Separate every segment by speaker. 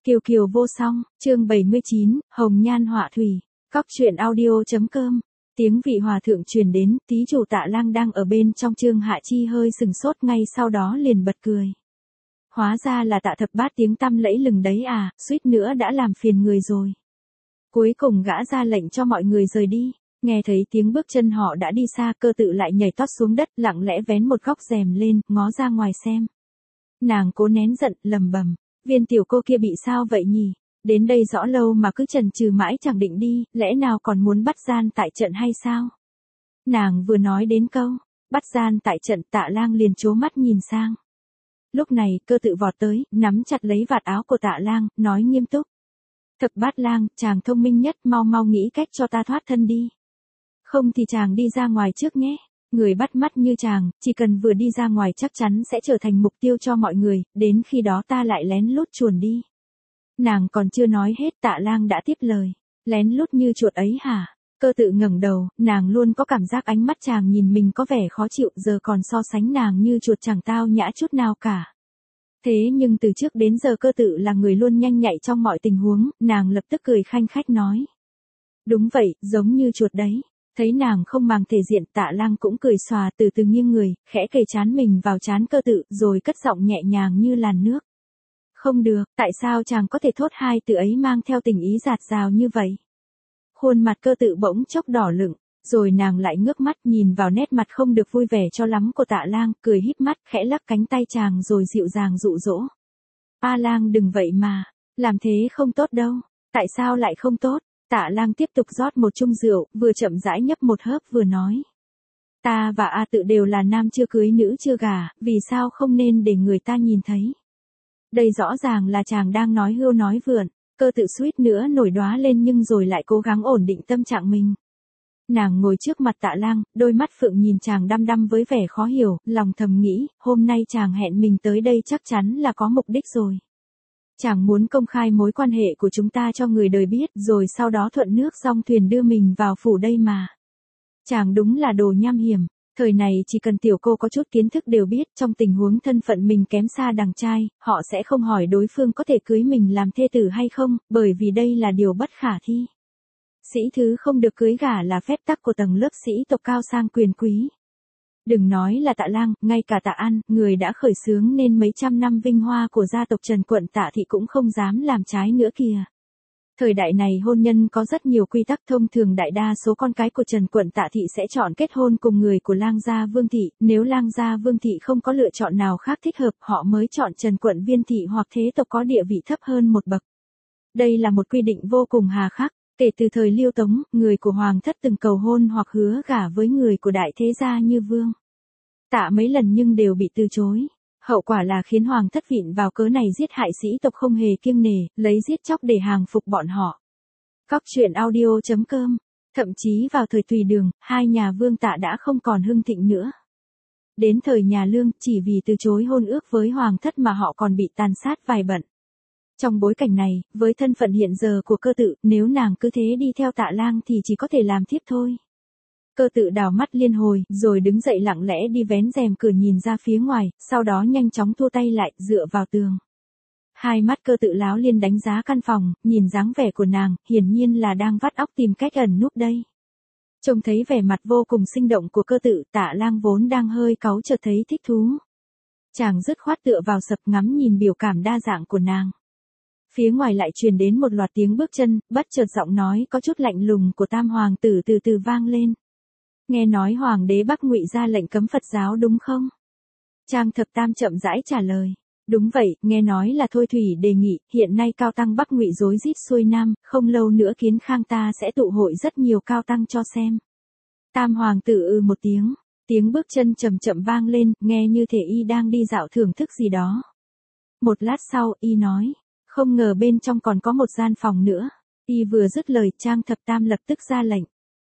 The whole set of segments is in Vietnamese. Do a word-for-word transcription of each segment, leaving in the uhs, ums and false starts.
Speaker 1: Kiều Kiều vô song, chương bảy mươi chín, Hồng Nhan Họa Thủy, Cóc truyện audio.com. Tiếng vị hòa thượng truyền đến, tí chủ Tạ Lang đang ở bên trong. Trương Hạ Chi hơi sừng sốt, ngay sau đó liền bật cười. Hóa ra là Tạ Thập Bát tiếng tăm lẫy lừng đấy à, suýt nữa đã làm phiền người rồi. Cuối cùng gã ra lệnh cho mọi người rời đi. Nghe thấy tiếng bước chân họ đã đi xa, Cơ Tự lại nhảy tót xuống đất, lặng lẽ vén một góc rèm lên, ngó ra ngoài xem. Nàng cố nén giận, lầm bầm. Viên tiểu cô kia bị sao vậy nhỉ? Đến đây rõ lâu mà cứ chần chừ mãi chẳng định đi, lẽ nào còn muốn bắt gian tại trận hay sao? Nàng vừa nói đến câu, bắt gian tại trận, Tạ Lang liền trố mắt nhìn sang. Lúc này, Cơ Tự vọt tới, nắm chặt lấy vạt áo của Tạ Lang, nói nghiêm túc. Thập Bát Lang, chàng thông minh nhất, mau mau nghĩ cách cho ta thoát thân đi. Không thì chàng đi ra ngoài trước nhé. Người bắt mắt như chàng, chỉ cần vừa đi ra ngoài chắc chắn sẽ trở thành mục tiêu cho mọi người, đến khi đó ta lại lén lút chuồn đi. Nàng còn chưa nói hết, Tạ Lang đã tiếp lời. Lén lút như chuột ấy hả? Cơ Tự ngẩng đầu, nàng luôn có cảm giác ánh mắt chàng nhìn mình có vẻ khó chịu, giờ còn so sánh nàng như chuột chẳng tao nhã chút nào cả. Thế nhưng từ trước đến giờ Cơ Tự là người luôn nhanh nhạy trong mọi tình huống, nàng lập tức cười khanh khách nói. Đúng vậy, giống như chuột đấy. Thấy nàng không màng thể diện, Tạ Lang cũng cười xòa, từ từ nghiêng người, khẽ kề trán mình vào trán Cơ Tự, rồi cất giọng nhẹ nhàng như làn nước. Không được, tại sao chàng có thể thốt hai từ ấy mang theo tình ý dạt dào như vậy? Khuôn mặt Cơ Tự bỗng chốc đỏ lựng, rồi nàng lại ngước mắt nhìn vào nét mặt không được vui vẻ cho lắm của Tạ Lang, cười híp mắt, khẽ lắc cánh tay chàng rồi dịu dàng dụ dỗ. A Lang đừng vậy mà, làm thế không tốt đâu. Tại sao lại không tốt? Tạ Lang tiếp tục rót một chung rượu, vừa chậm rãi nhấp một hớp vừa nói. Ta và A Tự đều là nam chưa cưới nữ chưa gả, vì sao không nên để người ta nhìn thấy? Đây rõ ràng là chàng đang nói hưu nói vượn. Cơ Tự suýt nữa nổi đoá lên nhưng rồi lại cố gắng ổn định tâm trạng mình. Nàng ngồi trước mặt Tạ Lang, đôi mắt phượng nhìn chàng đăm đăm với vẻ khó hiểu, lòng thầm nghĩ, hôm nay chàng hẹn mình tới đây chắc chắn là có mục đích rồi. Chàng muốn công khai mối quan hệ của chúng ta cho người đời biết, rồi sau đó thuận nước dong thuyền đưa mình vào phủ đây mà. Chàng đúng là đồ nham hiểm. Thời này chỉ cần tiểu cô có chút kiến thức đều biết, trong tình huống thân phận mình kém xa đằng trai, họ sẽ không hỏi đối phương có thể cưới mình làm thê tử hay không, bởi vì đây là điều bất khả thi. Sĩ thứ không được cưới gả là phép tắc của tầng lớp sĩ tộc cao sang quyền quý. Đừng nói là Tạ Lang, ngay cả Tạ An, người đã khởi xướng nên mấy trăm năm vinh hoa của gia tộc Trần quận Tạ thị cũng không dám làm trái nữa kìa. Thời đại này hôn nhân có rất nhiều quy tắc, thông thường đại đa số con cái của Trần quận Tạ thị sẽ chọn kết hôn cùng người của Lang gia Vương thị, nếu Lang gia Vương thị không có lựa chọn nào khác thích hợp, họ mới chọn Trần quận Viên thị hoặc thế tộc có địa vị thấp hơn một bậc. Đây là một quy định vô cùng hà khắc. Kể từ thời Liêu Tống, người của hoàng thất từng cầu hôn hoặc hứa gả với người của đại thế gia như Vương Tạ mấy lần nhưng đều bị từ chối. Hậu quả là khiến hoàng thất vịn vào cớ này giết hại sĩ tộc không hề kiêng nể, lấy giết chóc để hàng phục bọn họ. Cóc truyện audio.com. Thậm chí vào thời Tùy Đường, hai nhà Vương Tạ đã không còn hưng thịnh nữa. Đến thời nhà Lương, chỉ vì từ chối hôn ước với hoàng thất mà họ còn bị tàn sát vài bận. Trong bối cảnh này, với thân phận hiện giờ của Cơ Tự, nếu nàng cứ thế đi theo Tạ Lang thì chỉ có thể làm thiếp thôi. Cơ Tự đào mắt liên hồi, rồi đứng dậy lặng lẽ đi vén rèm cửa nhìn ra phía ngoài, sau đó nhanh chóng thua tay lại, dựa vào tường. Hai mắt Cơ Tự láo liên đánh giá căn phòng, nhìn dáng vẻ của nàng, hiển nhiên là đang vắt óc tìm cách ẩn núp đây. Trông thấy vẻ mặt vô cùng sinh động của Cơ Tự, Tạ Lang vốn đang hơi cáu chợt thấy thích thú. Chàng dứt khoát tựa vào sập ngắm nhìn biểu cảm đa dạng của nàng. Phía ngoài lại truyền đến một loạt tiếng bước chân, bất chợt giọng nói có chút lạnh lùng của Tam hoàng tử từ từ vang lên. Nghe nói hoàng đế Bắc Ngụy ra lệnh cấm Phật giáo đúng không? Trang Thập Tam chậm rãi trả lời. Đúng vậy, nghe nói là Thôi Thủy đề nghị, hiện nay cao tăng Bắc Ngụy rối rít xuôi nam, không lâu nữa Kiến Khang ta sẽ tụ hội rất nhiều cao tăng cho xem. Tam hoàng tử ư một tiếng, tiếng bước chân chậm chậm vang lên, nghe như thể y đang đi dạo thưởng thức gì đó. Một lát sau, y nói. Không ngờ bên trong còn có một gian phòng nữa. Y vừa dứt lời, Trang Thập Tam lập tức ra lệnh.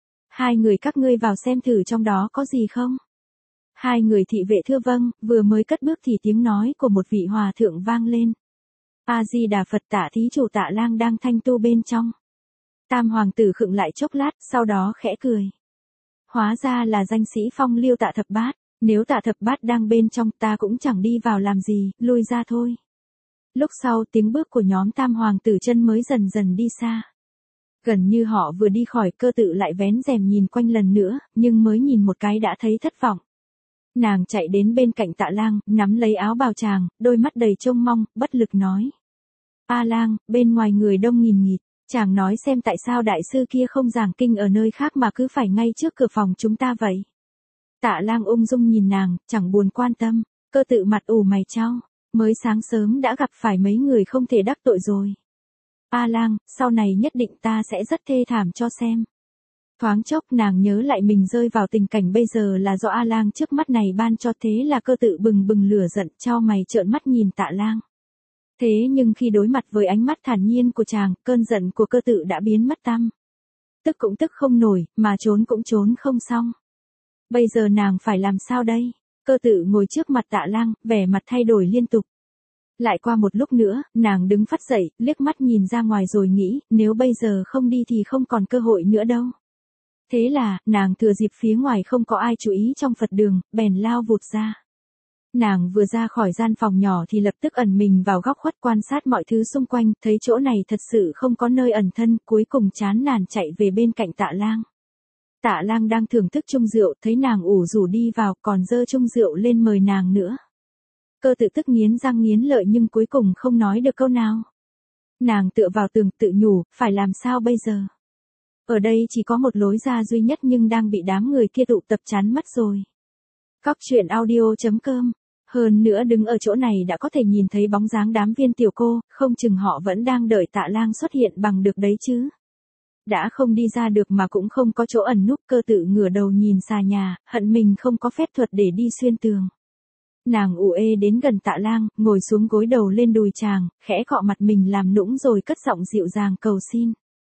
Speaker 1: Hai người các ngươi vào xem thử trong đó có gì không? Hai người thị vệ thưa vâng, vừa mới cất bước thì tiếng nói của một vị hòa thượng vang lên. A Di Đà Phật, Tạ thí chủ Tạ Lang đang thanh tu bên trong. Tam hoàng tử khựng lại chốc lát, sau đó khẽ cười. Hóa ra là danh sĩ phong liêu Tạ Thập Bát, nếu Tạ Thập Bát đang bên trong ta cũng chẳng đi vào làm gì, lui ra thôi. Lúc sau tiếng bước của nhóm tam hoàng tử chân mới dần dần đi xa. Gần như họ vừa đi khỏi, Cơ Tự lại vén rèm nhìn quanh lần nữa, nhưng mới nhìn một cái đã thấy thất vọng. Nàng chạy đến bên cạnh Tạ Lang, nắm lấy áo bào chàng, đôi mắt đầy trông mong, bất lực nói. A Lang, bên ngoài người đông nghìn nghịt, chàng nói xem tại sao đại sư kia không giảng kinh ở nơi khác mà cứ phải ngay trước cửa phòng chúng ta vậy. Tạ Lang ung dung nhìn nàng, chẳng buồn quan tâm. Cơ Tự mặt ủ mày chau, mới sáng sớm đã gặp phải mấy người không thể đắc tội rồi. A Lang, sau này nhất định ta sẽ rất thê thảm cho xem. Thoáng chốc nàng nhớ lại mình rơi vào tình cảnh bây giờ là do A Lang trước mắt này ban cho, thế là Cơ Tự bừng bừng lửa giận, chau mày trợn mắt nhìn Tạ Lang. Thế nhưng khi đối mặt với ánh mắt thản nhiên của chàng, cơn giận của Cơ Tự đã biến mất tăm. Tức cũng tức không nổi, mà trốn cũng trốn không xong. Bây giờ nàng phải làm sao đây? Cơ Tự ngồi trước mặt Tạ Lang, vẻ mặt thay đổi liên tục. Lại qua một lúc nữa, nàng đứng phắt dậy, liếc mắt nhìn ra ngoài rồi nghĩ, nếu bây giờ không đi thì không còn cơ hội nữa đâu. Thế là, nàng thừa dịp phía ngoài không có ai chú ý trong Phật đường, bèn lao vụt ra. Nàng vừa ra khỏi gian phòng nhỏ thì lập tức ẩn mình vào góc khuất quan sát mọi thứ xung quanh, thấy chỗ này thật sự không có nơi ẩn thân, cuối cùng chán nản chạy về bên cạnh Tạ Lang. Tạ Lang đang thưởng thức chung rượu, thấy nàng ủ rủ đi vào, còn dơ chung rượu lên mời nàng nữa. Cơ Tự tức nghiến răng nghiến lợi nhưng cuối cùng không nói được câu nào. Nàng tựa vào tường tự nhủ, phải làm sao bây giờ? Ở đây chỉ có một lối ra duy nhất nhưng đang bị đám người kia tụ tập chắn mất rồi. Cóc truyện audio chấm com. Hơn nữa đứng ở chỗ này đã có thể nhìn thấy bóng dáng đám viên tiểu cô, không chừng họ vẫn đang đợi Tạ Lang xuất hiện bằng được đấy chứ. Đã không đi ra được mà cũng không có chỗ ẩn núp, Cơ Tự ngửa đầu nhìn xà nhà, hận mình không có phép thuật để đi xuyên tường. Nàng ù ê đến gần Tạ Lang, ngồi xuống gối đầu lên đùi chàng, khẽ cọ mặt mình làm nũng rồi cất giọng dịu dàng cầu xin.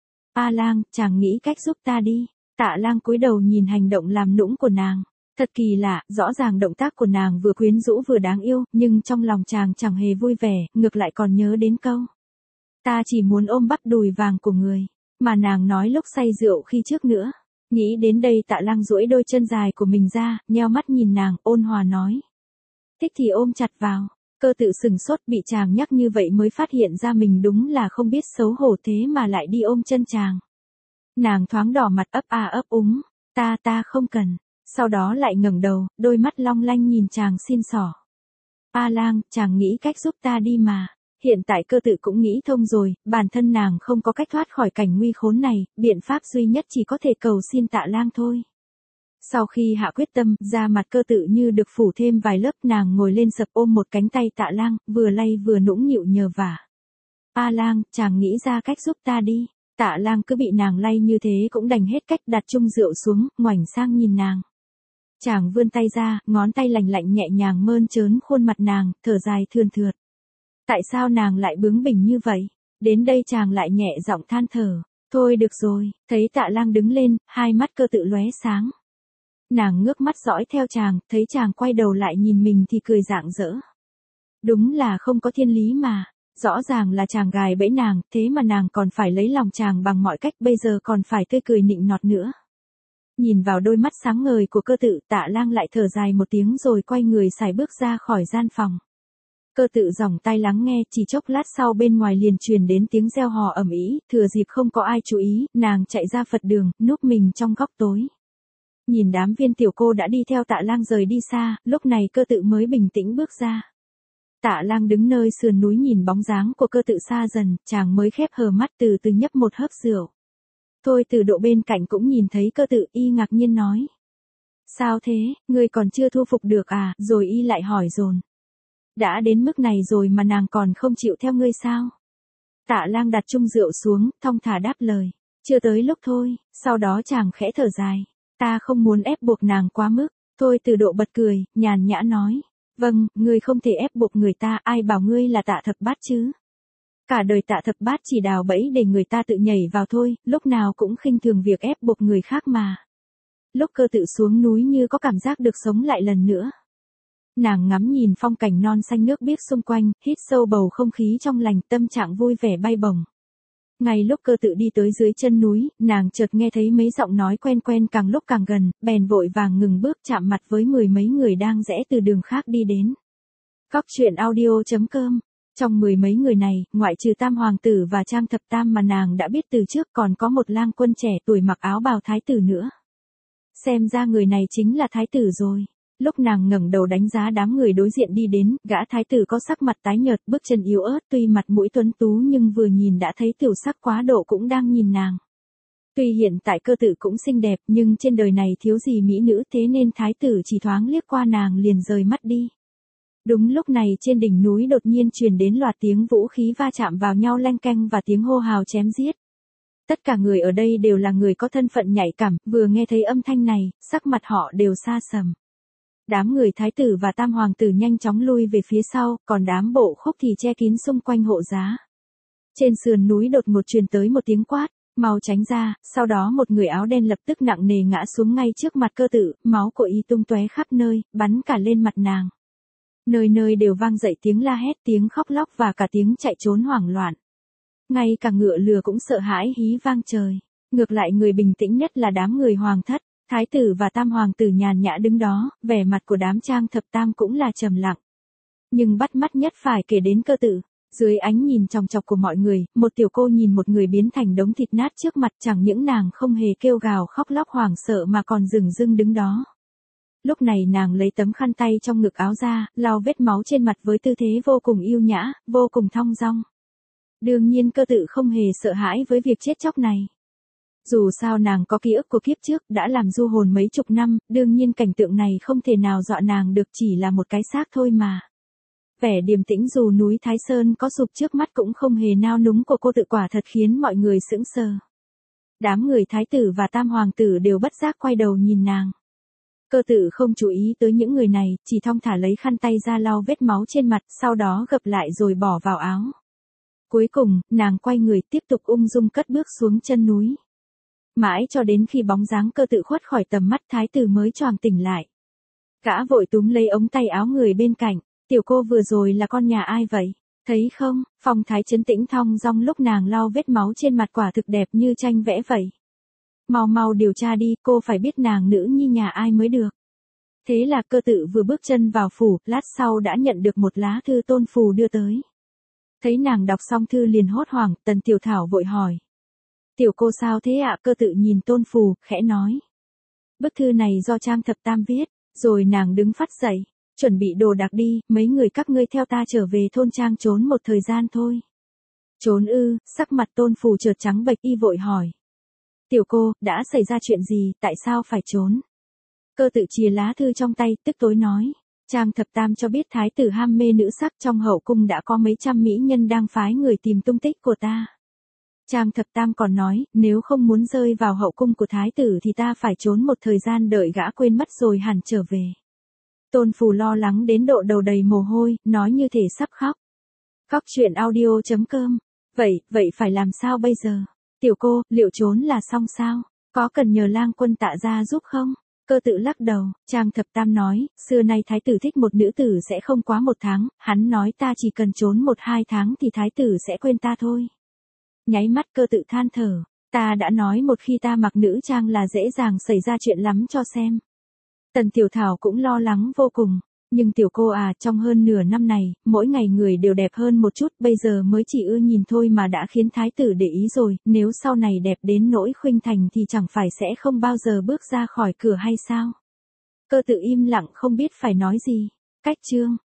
Speaker 1: A Lang, chàng nghĩ cách giúp ta đi. Tạ Lang cúi đầu nhìn hành động làm nũng của nàng. Thật kỳ lạ, rõ ràng động tác của nàng vừa quyến rũ vừa đáng yêu, nhưng trong lòng chàng chẳng hề vui vẻ, ngược lại còn nhớ đến câu. Ta chỉ muốn ôm bắp đùi vàng của người, mà nàng nói lúc say rượu khi trước nữa. Nghĩ đến đây Tạ Lang duỗi đôi chân dài của mình ra, nheo mắt nhìn nàng, ôn hòa nói. Thích thì ôm chặt vào. Cơ Tự sừng sốt, bị chàng nhắc như vậy mới phát hiện ra mình đúng là không biết xấu hổ thế mà lại đi ôm chân chàng. Nàng thoáng đỏ mặt ấp a ấp úng, ta ta không cần. Sau đó lại ngẩng đầu, đôi mắt long lanh nhìn chàng xin xỏ. A Lang, chàng nghĩ cách giúp ta đi mà. Hiện tại Cơ Tự cũng nghĩ thông rồi, bản thân nàng không có cách thoát khỏi cảnh nguy khốn này, biện pháp duy nhất chỉ có thể cầu xin Tạ Lang thôi. Sau khi hạ quyết tâm, da mặt Cơ Tự như được phủ thêm vài lớp, nàng ngồi lên sập ôm một cánh tay Tạ Lang, vừa lay vừa nũng nịu nhờ vả. A Lang, chàng nghĩ ra cách giúp ta đi. Tạ Lang cứ bị nàng lay như thế cũng đành hết cách, đặt chung rượu xuống, ngoảnh sang nhìn nàng. Chàng vươn tay ra, ngón tay lành lạnh nhẹ nhàng mơn trớn khuôn mặt nàng, thở dài thườn thượt. Tại sao nàng lại bướng bỉnh như vậy? Đến đây chàng lại nhẹ giọng than thở. Thôi được rồi, thấy Tạ Lang đứng lên, hai mắt Cơ Tự lóe sáng. Nàng ngước mắt dõi theo chàng, thấy chàng quay đầu lại nhìn mình thì cười rạng rỡ. Đúng là không có thiên lý mà. Rõ ràng là chàng gài bẫy nàng, thế mà nàng còn phải lấy lòng chàng bằng mọi cách, bây giờ còn phải tươi cười nịnh nọt nữa. Nhìn vào đôi mắt sáng ngời của Cơ Tự, Tạ Lang lại thở dài một tiếng rồi quay người sải bước ra khỏi gian phòng. Cơ Tự giòng tai lắng nghe, chỉ chốc lát sau bên ngoài liền truyền đến tiếng reo hò ầm ĩ, thừa dịp không có ai chú ý, nàng chạy ra Phật đường, núp mình trong góc tối. Nhìn đám viên tiểu cô đã đi theo Tạ Lang rời đi xa, lúc này Cơ Tự mới bình tĩnh bước ra. Tạ Lang đứng nơi sườn núi nhìn bóng dáng của Cơ Tự xa dần, chàng mới khép hờ mắt từ từ nhấp một hớp rượu. Thôi Từ Độ bên cạnh cũng nhìn thấy Cơ Tự, y ngạc nhiên nói. Sao thế, ngươi còn chưa thu phục được à, rồi y lại hỏi dồn. Đã đến mức này rồi mà nàng còn không chịu theo ngươi sao? Tạ Lang đặt chung rượu xuống, thong thả đáp lời. Chưa tới lúc thôi, sau đó chàng khẽ thở dài. Ta không muốn ép buộc nàng quá mức. Thôi Từ Độ bật cười, nhàn nhã nói. Vâng, ngươi không thể ép buộc người ta, ai bảo ngươi là Tạ Thập Bát chứ? Cả đời Tạ Thập Bát chỉ đào bẫy để người ta tự nhảy vào thôi, lúc nào cũng khinh thường việc ép buộc người khác mà. Lúc Cơ Tự xuống núi như có cảm giác được sống lại lần nữa. Nàng ngắm nhìn phong cảnh non xanh nước biếc xung quanh, hít sâu bầu không khí trong lành, tâm trạng vui vẻ bay bổng. Ngay lúc Cơ Tự đi tới dưới chân núi, nàng chợt nghe thấy mấy giọng nói quen quen càng lúc càng gần, bèn vội vàng ngừng bước chạm mặt với mười mấy người đang rẽ từ đường khác đi đến. Cóc truyện audio chấm com Trong mười mấy người này, ngoại trừ Tam Hoàng tử và Trang Thập Tam mà nàng đã biết từ trước còn có một lang quân trẻ tuổi mặc áo bào thái tử nữa. Xem ra người này chính là thái tử rồi. Lúc nàng ngẩng đầu đánh giá đám người đối diện đi đến, gã thái tử có sắc mặt tái nhợt, bước chân yếu ớt, tuy mặt mũi tuấn tú nhưng vừa nhìn đã thấy tiểu sắc quá độ cũng đang nhìn nàng. Tuy hiện tại cơ tự cũng xinh đẹp nhưng trên đời này thiếu gì mỹ nữ, thế nên thái tử chỉ thoáng liếc qua nàng liền rời mắt đi. Đúng lúc này trên đỉnh núi đột nhiên truyền đến loạt tiếng vũ khí va chạm vào nhau leng keng và tiếng hô hào chém giết. Tất cả người ở đây đều là người có thân phận nhạy cảm, vừa nghe thấy âm thanh này, sắc mặt họ đều xa sầm. Đám người thái tử và tam hoàng tử nhanh chóng lui về phía sau, còn đám bộ khúc thì che kín xung quanh hộ giá. Trên sườn núi đột ngột truyền tới một tiếng quát, mau tránh ra, sau đó một người áo đen lập tức nặng nề ngã xuống ngay trước mặt cơ tự, máu của y tung tóe khắp nơi, bắn cả lên mặt nàng. Nơi nơi đều vang dậy tiếng la hét, tiếng khóc lóc và cả tiếng chạy trốn hoảng loạn. Ngay cả ngựa lừa cũng sợ hãi hí vang trời. Ngược lại người bình tĩnh nhất là đám người hoàng thất, thái tử và tam hoàng tử nhàn nhã đứng đó, vẻ mặt của đám Trang Thập Tam cũng là trầm lặng. Nhưng bắt mắt nhất phải kể đến cơ tự. Dưới ánh nhìn chòng chọc của mọi người, một tiểu cô nhìn một người biến thành đống thịt nát trước mặt, chẳng những nàng không hề kêu gào khóc lóc hoảng sợ mà còn dửng dưng đứng đó. Lúc này nàng lấy tấm khăn tay trong ngực áo ra, lau vết máu trên mặt với tư thế vô cùng yêu nhã, vô cùng thong dong. Đương nhiên cơ tự không hề sợ hãi với việc chết chóc này. Dù sao nàng có ký ức của kiếp trước, đã làm du hồn mấy chục năm, đương nhiên cảnh tượng này không thể nào dọa nàng được, chỉ là một cái xác thôi mà. Vẻ điềm tĩnh dù núi Thái Sơn có sụp trước mắt cũng không hề nao núng của cô tự quả thật khiến mọi người sững sờ. Đám người thái tử và tam hoàng tử đều bất giác quay đầu nhìn nàng. Cơ tự không chú ý tới những người này, chỉ thong thả lấy khăn tay ra lau vết máu trên mặt, sau đó gập lại rồi bỏ vào áo. Cuối cùng, nàng quay người tiếp tục ung dung cất bước xuống chân núi. Mãi cho đến khi bóng dáng cơ tự khuất khỏi tầm mắt thái tử mới choàng tỉnh lại. Gã vội túm lấy ống tay áo người bên cạnh, tiểu cô vừa rồi là con nhà ai vậy? Thấy không, phong thái trấn tĩnh thong dong lúc nàng lau vết máu trên mặt quả thực đẹp như tranh vẽ vậy. Mau mau điều tra đi, cô phải biết nàng nữ nhi nhà ai mới được. Thế là cơ tự vừa bước chân vào phủ, lát sau đã nhận được một lá thư tôn phù đưa tới. Thấy nàng đọc xong thư liền hốt hoảng, Tần Tiểu Thảo vội hỏi. Tiểu cô sao thế ạ? Cơ tự nhìn tôn phù, khẽ nói. Bức thư này do Trang Thập Tam viết, rồi nàng đứng phắt dậy, chuẩn bị đồ đạc đi, mấy người các ngươi theo ta trở về thôn trang trốn một thời gian thôi. Trốn ư? Sắc mặt tôn phù chợt trắng bệch, y vội hỏi. Tiểu cô, đã xảy ra chuyện gì, tại sao phải trốn? Cơ tự chìa lá thư trong tay, tức tối nói. Trang Thập Tam cho biết thái tử ham mê nữ sắc, trong hậu cung đã có mấy trăm mỹ nhân đang phái người tìm tung tích của ta. Trang Thập Tam còn nói, nếu không muốn rơi vào hậu cung của thái tử thì ta phải trốn một thời gian đợi gã quên mất rồi hẳn trở về. Tôn phù lo lắng đến độ đầu đầy mồ hôi, nói như thể sắp khóc. Khóc chuyện audio chấm com. Vậy, vậy phải làm sao bây giờ? Tiểu cô, liệu trốn là xong sao? Có cần nhờ lang quân Tạ gia giúp không? Cơ tự lắc đầu, Trang Thập Tam nói, xưa nay thái tử thích một nữ tử sẽ không quá một tháng, hắn nói ta chỉ cần trốn một hai tháng thì thái tử sẽ quên ta thôi. Nháy mắt cơ tự than thở, ta đã nói một khi ta mặc nữ trang là dễ dàng xảy ra chuyện lắm cho xem. Tần Tiểu Thảo cũng lo lắng vô cùng, nhưng tiểu cô à, trong hơn nửa năm này, mỗi ngày người đều đẹp hơn một chút, bây giờ mới chỉ ưa nhìn thôi mà đã khiến thái tử để ý rồi, nếu sau này đẹp đến nỗi khuynh thành thì chẳng phải sẽ không bao giờ bước ra khỏi cửa hay sao? Cơ tự im lặng không biết phải nói gì. Cách chương